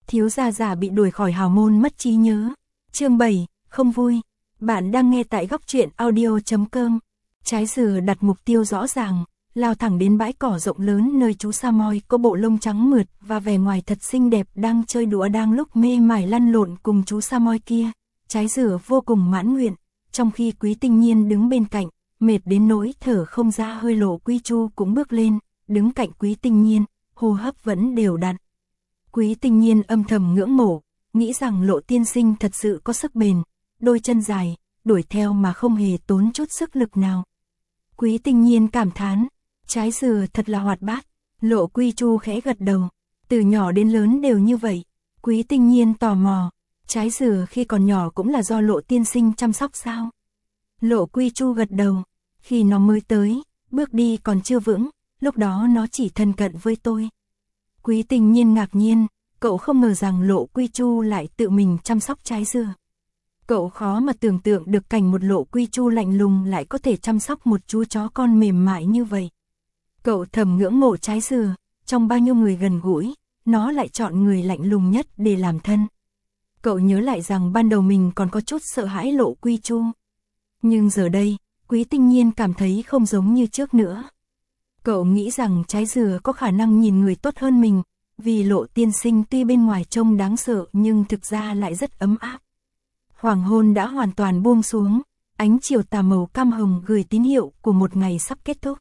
Thiếu gia già bị đuổi khỏi hào môn mất trí nhớ. Chương 7, không vui. Bạn đang nghe tại góc truyện audio.com. Trái dừa đặt mục tiêu rõ ràng, lao thẳng đến bãi cỏ rộng lớn nơi chú Samoy có bộ lông trắng mượt và vẻ ngoài thật xinh đẹp đang chơi đùa đang lúc mê mải lăn lộn cùng chú Samoy kia. Trái dừa vô cùng mãn nguyện, trong khi Quý Tinh Nhiên đứng bên cạnh, mệt đến nỗi thở không ra hơi. Lộ Quy Chu cũng bước lên, đứng cạnh Quý Tinh Nhiên, hô hấp vẫn đều đặn. Quý Tinh Nhiên âm thầm ngưỡng mộ, nghĩ rằng Lộ tiên sinh thật sự có sức bền, đôi chân dài, đuổi theo mà không hề tốn chút sức lực nào. Quý Tinh Nhiên cảm thán, trái dừa thật là hoạt bát. Lộ Quy Chu khẽ gật đầu, từ nhỏ đến lớn đều như vậy. Quý Tinh Nhiên tò mò, trái dừa khi còn nhỏ cũng là do Lộ tiên sinh chăm sóc sao? Lộ Quy Chu gật đầu, khi nó mới tới, bước đi còn chưa vững, lúc đó nó chỉ thân cận với tôi. Quý Tinh Nhiên ngạc nhiên, cậu không ngờ rằng Lộ Quy Chu lại tự mình chăm sóc trái dừa. Cậu khó mà tưởng tượng được cảnh một Lộ Quy Chu lạnh lùng lại có thể chăm sóc một chú chó con mềm mại như vậy. Cậu thầm ngưỡng mộ trái dừa, trong bao nhiêu người gần gũi, nó lại chọn người lạnh lùng nhất để làm thân. Cậu nhớ lại rằng ban đầu mình còn có chút sợ hãi Lộ Quy Chu. Nhưng giờ đây, Quý Tinh Nhiên cảm thấy không giống như trước nữa. Cậu nghĩ rằng trái dừa có khả năng nhìn người tốt hơn mình, vì Lộ tiên sinh tuy bên ngoài trông đáng sợ nhưng thực ra lại rất ấm áp. Hoàng hôn đã hoàn toàn buông xuống, ánh chiều tà màu cam hồng gửi tín hiệu của một ngày sắp kết thúc.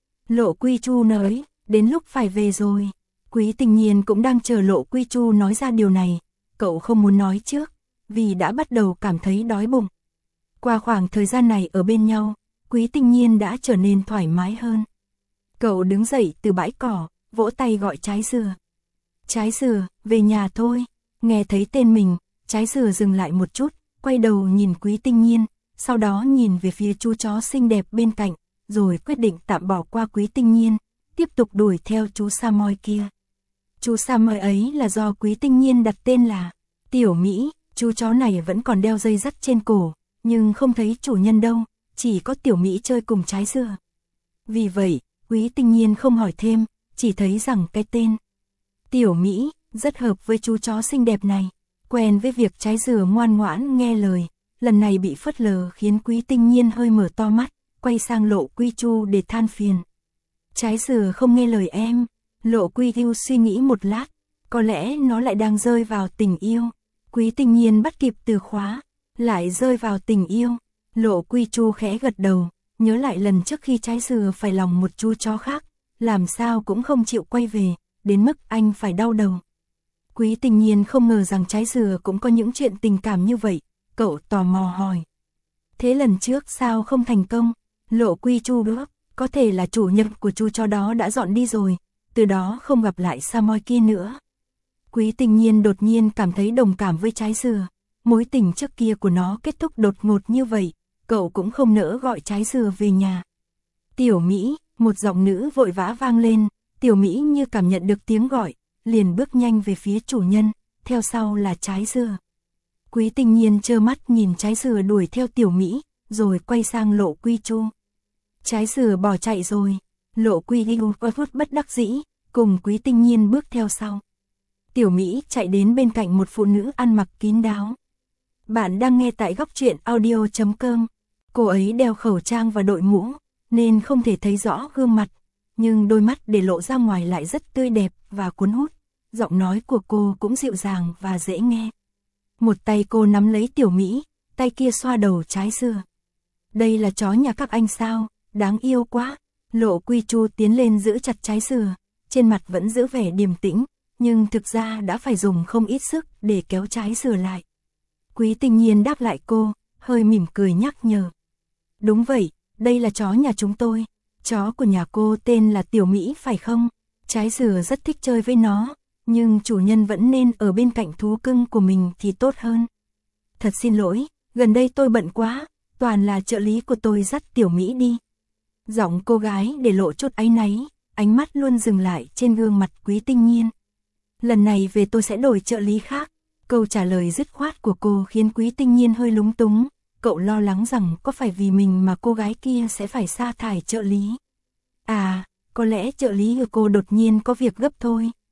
Lộ Quy Chu nói, đến lúc phải về rồi. Quý Tinh Nhiên cũng đang chờ Lộ Quy Chu nói ra điều này, cậu không muốn nói trước, vì đã bắt đầu cảm thấy đói bụng. Qua khoảng thời gian này ở bên nhau, Quý Tinh Nhiên đã trở nên thoải mái hơn. Cậu đứng dậy từ bãi cỏ, vỗ tay gọi trái dừa. Trái dừa, về nhà thôi. Nghe thấy tên mình, trái dừa dừng lại một chút, quay đầu nhìn Quý Tinh Nhiên, sau đó nhìn về phía chú chó xinh đẹp bên cạnh, rồi quyết định tạm bỏ qua Quý Tinh Nhiên, tiếp tục đuổi theo chú Samoy kia. Chú Samoy ấy là do Quý Tinh Nhiên đặt tên là Tiểu Mỹ. Chú chó này vẫn còn đeo dây dắt trên cổ, nhưng không thấy chủ nhân đâu, chỉ có Tiểu Mỹ chơi cùng trái dừa. Vì vậy, Quý Tinh Nhiên không hỏi thêm, chỉ thấy rằng cái tên Tiểu Mỹ rất hợp với chú chó xinh đẹp này. Quen với việc trái dừa ngoan ngoãn nghe lời, lần này bị phớt lờ khiến Quý Tinh Nhiên hơi mở to mắt, quay sang Lộ Quy Chu để than phiền. Trái dừa không nghe lời em. Lộ Quy Chu suy nghĩ một lát, có lẽ nó lại đang rơi vào tình yêu. Quý Tinh Nhiên bắt kịp từ khóa, lại rơi vào tình yêu. Lộ Quy Chu khẽ gật đầu, nhớ lại lần trước khi trái dừa phải lòng một chú chó khác, làm sao cũng không chịu quay về, đến mức anh phải đau đầu. Quý Tinh Nhiên không ngờ rằng trái dừa cũng có những chuyện tình cảm như vậy, cậu tò mò hỏi. Thế lần trước sao không thành công? Lộ Quy Chu đáp, có thể là chủ nhân của chú chó đó đã dọn đi rồi, từ đó không gặp lại Samoy kia nữa. Quý Tinh Nhiên đột nhiên cảm thấy đồng cảm với trái dừa, mối tình trước kia của nó kết thúc đột ngột như vậy, cậu cũng không nỡ gọi trái dừa về nhà. Tiểu Mỹ, một giọng nữ vội vã vang lên, Tiểu Mỹ như cảm nhận được tiếng gọi, liền bước nhanh về phía chủ nhân, theo sau là trái dừa. Quý Tinh Nhiên trơ mắt nhìn trái dừa đuổi theo Tiểu Mỹ, rồi quay sang Lộ Quy Chu. Trái dừa bỏ chạy rồi. Lộ Quy Chu có chút bất đắc dĩ, cùng Quý Tinh Nhiên bước theo sau. Tiểu Mỹ chạy đến bên cạnh một phụ nữ ăn mặc kín đáo. Bạn đang nghe tại góc truyện audio.com. Cô ấy đeo khẩu trang và đội mũ, nên không thể thấy rõ gương mặt, nhưng đôi mắt để lộ ra ngoài lại rất tươi đẹp và cuốn hút. Giọng nói của cô cũng dịu dàng và dễ nghe. Một tay cô nắm lấy Tiểu Mỹ, tay kia xoa đầu trái dừa. Đây là chó nhà các anh sao, đáng yêu quá. Lộ Quy Chu tiến lên giữ chặt trái dừa, trên mặt vẫn giữ vẻ điềm tĩnh, nhưng thực ra đã phải dùng không ít sức để kéo trái dừa lại. Quý Tinh Nhiên đáp lại cô, hơi mỉm cười nhắc nhở. Đúng vậy, đây là chó nhà chúng tôi. Chó của nhà cô tên là Tiểu Mỹ phải không? Trái dừa rất thích chơi với nó, nhưng chủ nhân vẫn nên ở bên cạnh thú cưng của mình thì tốt hơn. Thật xin lỗi, gần đây tôi bận quá, toàn là trợ lý của tôi dắt Tiểu Mỹ đi. Giọng cô gái để lộ chút áy náy, ánh mắt luôn dừng lại trên gương mặt Quý Tinh Nhiên. Lần này về tôi sẽ đổi trợ lý khác. Câu trả lời dứt khoát của cô khiến Quý Tinh Nhiên hơi lúng túng, cậu lo lắng rằng có phải vì mình mà cô gái kia sẽ phải sa thải trợ lý. À, có lẽ trợ lý của cô đột nhiên có việc gấp thôi.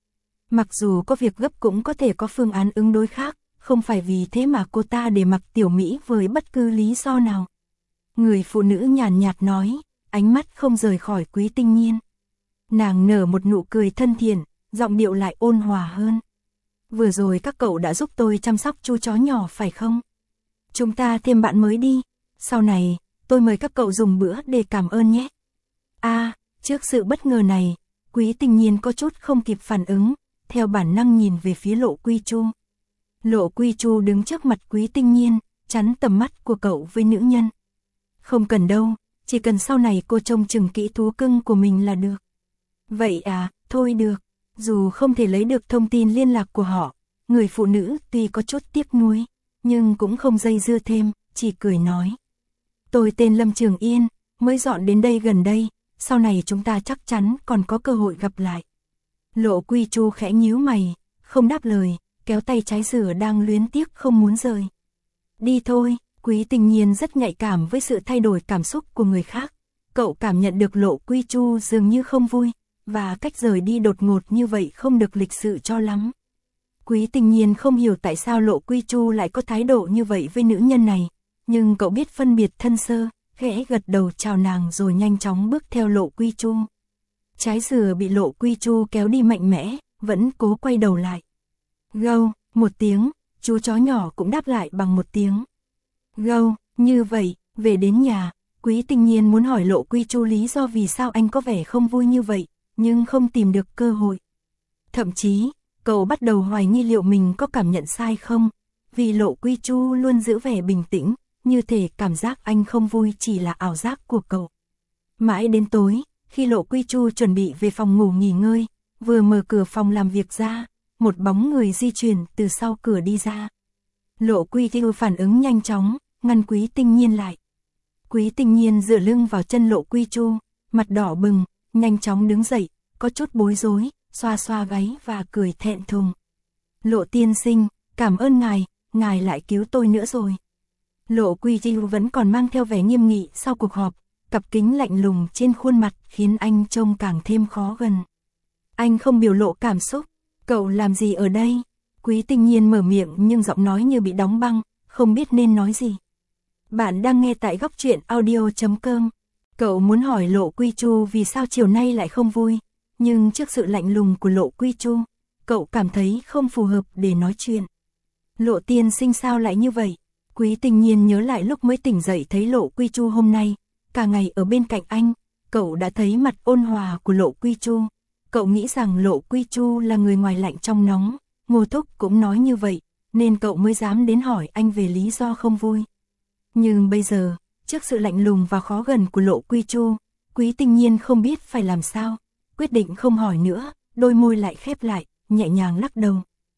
Mặc dù có việc gấp cũng có thể có phương án ứng đối khác, không phải vì thế mà cô ta để mặc Tiểu Mỹ với bất cứ lý do nào. Người phụ nữ nhàn nhạt nói, ánh mắt không rời khỏi Quý Tinh Nhiên. Nàng nở một nụ cười thân thiện, giọng điệu lại ôn hòa hơn. Vừa rồi các cậu đã giúp tôi chăm sóc chú chó nhỏ phải không? Chúng ta thêm bạn mới đi, sau này, tôi mời các cậu dùng bữa để cảm ơn nhé. Trước sự bất ngờ này, Quý Tinh Nhiên có chút không kịp phản ứng, theo bản năng nhìn về phía Lộ Quy Chu. Lộ Quy Chu đứng trước mặt Quý Tinh Nhiên, chắn tầm mắt của cậu với nữ nhân. Không cần đâu, chỉ cần sau này cô trông chừng kỹ thú cưng của mình là được. Vậy thôi được, dù không thể lấy được thông tin liên lạc của họ, người phụ nữ tuy có chút tiếc nuối, nhưng cũng không dây dưa thêm, chỉ cười nói. Tôi tên Lâm Trường Yên, mới dọn đến đây gần đây, sau này chúng ta chắc chắn còn có cơ hội gặp lại. Lộ Quy Chu khẽ nhíu mày, không đáp lời, kéo tay Trái Dừa đang luyến tiếc không muốn rời. Đi thôi, Quý Tinh Nhiên rất nhạy cảm với sự thay đổi cảm xúc của người khác. Cậu cảm nhận được Lộ Quy Chu dường như không vui, và cách rời đi đột ngột như vậy không được lịch sự cho lắm. Quý Tinh Nhiên không hiểu tại sao Lộ Quy Chu lại có thái độ như vậy với nữ nhân này, nhưng cậu biết phân biệt thân sơ, khẽ gật đầu chào nàng rồi nhanh chóng bước theo Lộ Quy Chu. Trái Dừa bị Lộ Quy Chu kéo đi mạnh mẽ, vẫn cố quay đầu lại. Gâu, một tiếng, chú chó nhỏ cũng đáp lại bằng một tiếng. Gâu, như vậy, về đến nhà, Quý Tinh Nhiên muốn hỏi Lộ Quy Chu lý do vì sao anh có vẻ không vui như vậy, nhưng không tìm được cơ hội. Thậm chí, cậu bắt đầu hoài nghi liệu mình có cảm nhận sai không, vì Lộ Quy Chu luôn giữ vẻ bình tĩnh, như thể cảm giác anh không vui chỉ là ảo giác của cậu. Mãi đến tối, khi Lộ Quy Chu chuẩn bị về phòng ngủ nghỉ ngơi, vừa mở cửa phòng làm việc ra, một bóng người di chuyển từ sau cửa đi ra. Lộ Quy Chu phản ứng nhanh chóng, ngăn Quý Tinh Nhiên lại. Quý Tinh Nhiên dựa lưng vào chân Lộ Quy Chu, mặt đỏ bừng, nhanh chóng đứng dậy, có chút bối rối, xoa xoa gáy và cười thẹn thùng. Lộ tiên sinh, cảm ơn ngài lại cứu tôi nữa rồi. Lộ Quy Chu vẫn còn mang theo vẻ nghiêm nghị sau cuộc họp, cặp kính lạnh lùng trên khuôn mặt khiến anh trông càng thêm khó gần. Anh không biểu lộ cảm xúc, cậu làm gì ở đây? Quý Tinh Nhiên mở miệng nhưng giọng nói như bị đóng băng, không biết nên nói gì. Bạn đang nghe tại góc truyện audio.com. Cậu muốn hỏi Lộ Quy Chu vì sao chiều nay lại không vui, nhưng trước sự lạnh lùng của Lộ Quy Chu, cậu cảm thấy không phù hợp để nói chuyện. Lộ tiên sinh sao lại như vậy? Quý Tinh Nhiên nhớ lại lúc mới tỉnh dậy thấy Lộ Quy Chu hôm nay, cả ngày ở bên cạnh anh, cậu đã thấy mặt ôn hòa của Lộ Quy Chu. Cậu nghĩ rằng Lộ Quy Chu là người ngoài lạnh trong nóng, Ngô Thúc cũng nói như vậy, nên cậu mới dám đến hỏi anh về lý do không vui. Nhưng bây giờ, trước sự lạnh lùng và khó gần của Lộ Quy Chu, Quý Tinh Nhiên không biết phải làm sao, quyết định không hỏi nữa, đôi môi lại khép lại, nhẹ nhàng lắc đầu.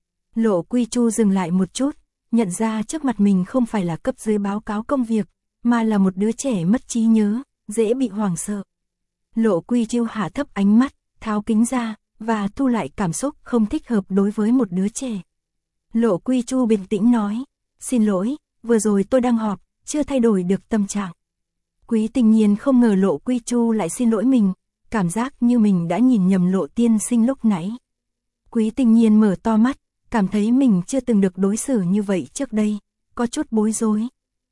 Lộ Quy Chu dừng lại một chút, nhận ra trước mặt mình không phải là cấp dưới báo cáo công việc, mà là một đứa trẻ mất trí nhớ, dễ bị hoảng sợ. Lộ Quy Chu hạ thấp ánh mắt, tháo kính ra, và thu lại cảm xúc không thích hợp đối với một đứa trẻ. Lộ Quy Chu bình tĩnh nói, xin lỗi, vừa rồi tôi đang họp, chưa thay đổi được tâm trạng. Quý Tinh Nhiên không ngờ Lộ Quy Chu lại xin lỗi mình, cảm giác như mình đã nhìn nhầm Lộ tiên sinh lúc nãy. Quý Tinh Nhiên mở to mắt, cảm thấy mình chưa từng được đối xử như vậy trước đây, có chút bối rối.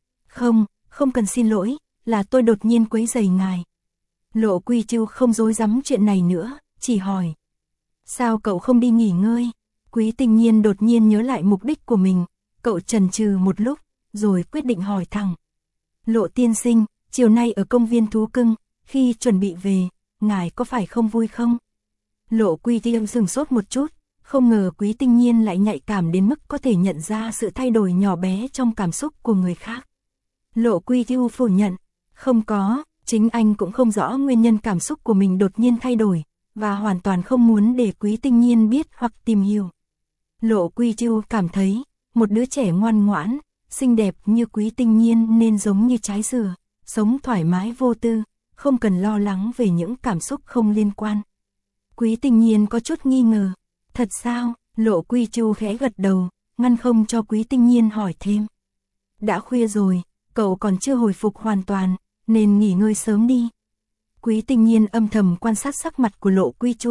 Không cần xin lỗi, là tôi đột nhiên quấy rầy ngài. Lộ Quy Chu không dối dắm chuyện này nữa, chỉ hỏi. Sao cậu không đi nghỉ ngơi? Quý Tinh Nhiên đột nhiên nhớ lại mục đích của mình, cậu chần chừ một lúc, rồi quyết định hỏi thẳng. Lộ tiên sinh, chiều nay ở công viên thú cưng, khi chuẩn bị về, ngài có phải không vui không? Lộ Quy Chu sửng sốt một chút, không ngờ Quý Tinh Nhiên lại nhạy cảm đến mức có thể nhận ra sự thay đổi nhỏ bé trong cảm xúc của người khác. Lộ Quy Chu phủ nhận, không có, chính anh cũng không rõ nguyên nhân cảm xúc của mình đột nhiên thay đổi, và hoàn toàn không muốn để Quý Tinh Nhiên biết hoặc tìm hiểu. Lộ Quy Chu cảm thấy, một đứa trẻ ngoan ngoãn, xinh đẹp như Quý Tinh Nhiên nên giống như Trái Dừa, sống thoải mái vô tư, không cần lo lắng về những cảm xúc không liên quan. Quý Tinh Nhiên có chút nghi ngờ, thật sao? Lộ Quy Chu khẽ gật đầu, ngăn không cho Quý Tinh Nhiên hỏi thêm. Đã khuya rồi, cậu còn chưa hồi phục hoàn toàn, nên nghỉ ngơi sớm đi. Quý Tinh Nhiên âm thầm quan sát sắc mặt của Lộ Quy Chu,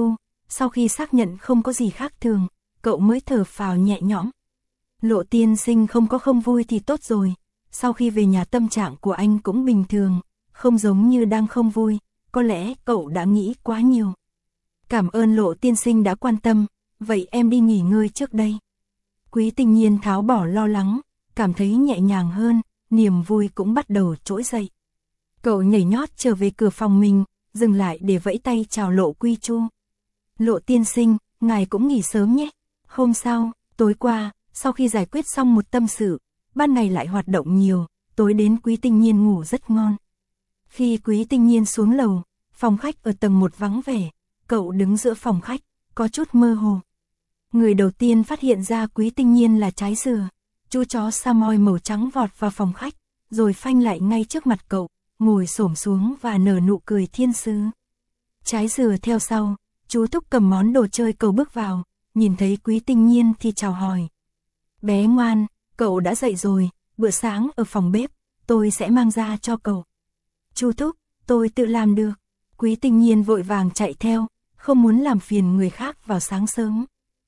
Sau khi xác nhận không có gì khác thường, cậu mới thở phào nhẹ nhõm. Lộ tiên sinh không có không vui thì tốt rồi. Sau khi về nhà tâm trạng của anh cũng bình thường, không giống như đang không vui, có lẽ cậu đã nghĩ quá nhiều. Cảm ơn Lộ tiên sinh đã quan tâm, vậy em đi nghỉ ngơi trước đây. Quý Tinh Nhiên tháo bỏ lo lắng, cảm thấy nhẹ nhàng hơn, niềm vui cũng bắt đầu trỗi dậy. Cậu nhảy nhót trở về cửa phòng mình, dừng lại để vẫy tay chào Lộ Quy Chu. Lộ tiên sinh, ngài cũng nghỉ sớm nhé. Hôm sau, tối qua, sau khi giải quyết xong một tâm sự, ban ngày lại hoạt động nhiều, tối đến Quý Tinh Nhiên ngủ rất ngon. Khi Quý Tinh Nhiên xuống lầu, phòng khách ở tầng 1 vắng vẻ, cậu đứng giữa phòng khách, có chút mơ hồ. Người đầu tiên phát hiện ra Quý Tinh Nhiên là Trái Dừa, chú chó Samoy màu trắng vọt vào phòng khách, rồi phanh lại ngay trước mặt cậu, ngồi xổm xuống và nở nụ cười thiên sứ. Trái Dừa theo sau, chú Thúc cầm món đồ chơi cậu bước vào, nhìn thấy Quý Tinh Nhiên thì chào hỏi. Bé ngoan, cậu đã dậy rồi, bữa sáng ở phòng bếp, tôi sẽ mang ra cho cậu. Chú Thúc, tôi tự làm được. Quý Tinh Nhiên vội vàng chạy theo, không muốn làm phiền người khác vào sáng sớm.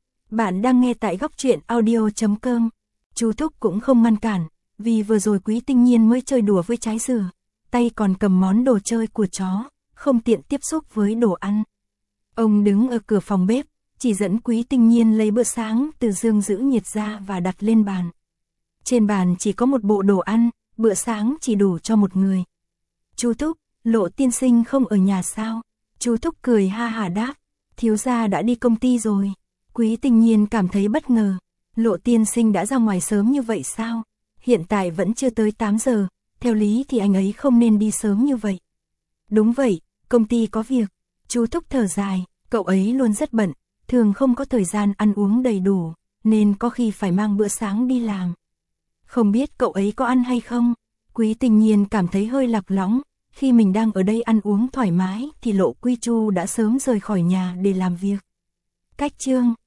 Bạn đang nghe tại góc truyện audio.com. Chú Thúc cũng không ngăn cản, vì vừa rồi Quý Tinh Nhiên mới chơi đùa với Trái Dừa, tay còn cầm món đồ chơi của chó, không tiện tiếp xúc với đồ ăn. Ông đứng ở cửa phòng bếp, chỉ dẫn Quý Tinh Nhiên lấy bữa sáng từ dương giữ nhiệt ra và đặt lên bàn. Trên bàn chỉ có một bộ đồ ăn, bữa sáng chỉ đủ cho một người. Chú Thúc, Lộ tiên sinh không ở nhà sao? Chú Thúc cười ha hả đáp, thiếu gia đã đi công ty rồi. Quý Tinh Nhiên cảm thấy bất ngờ, Lộ tiên sinh đã ra ngoài sớm như vậy sao? Hiện tại vẫn chưa tới 8 giờ, theo lý thì anh ấy không nên đi sớm như vậy. Đúng vậy, công ty có việc. Chú Thúc thở dài, cậu ấy luôn rất bận, thường không có thời gian ăn uống đầy đủ, nên có khi phải mang bữa sáng đi làm. Không biết cậu ấy có ăn hay không? Quý Tinh Nhiên cảm thấy hơi lạc lõng, khi mình đang ở đây ăn uống thoải mái thì Lộ Quy Chu đã sớm rời khỏi nhà để làm việc. Cách chương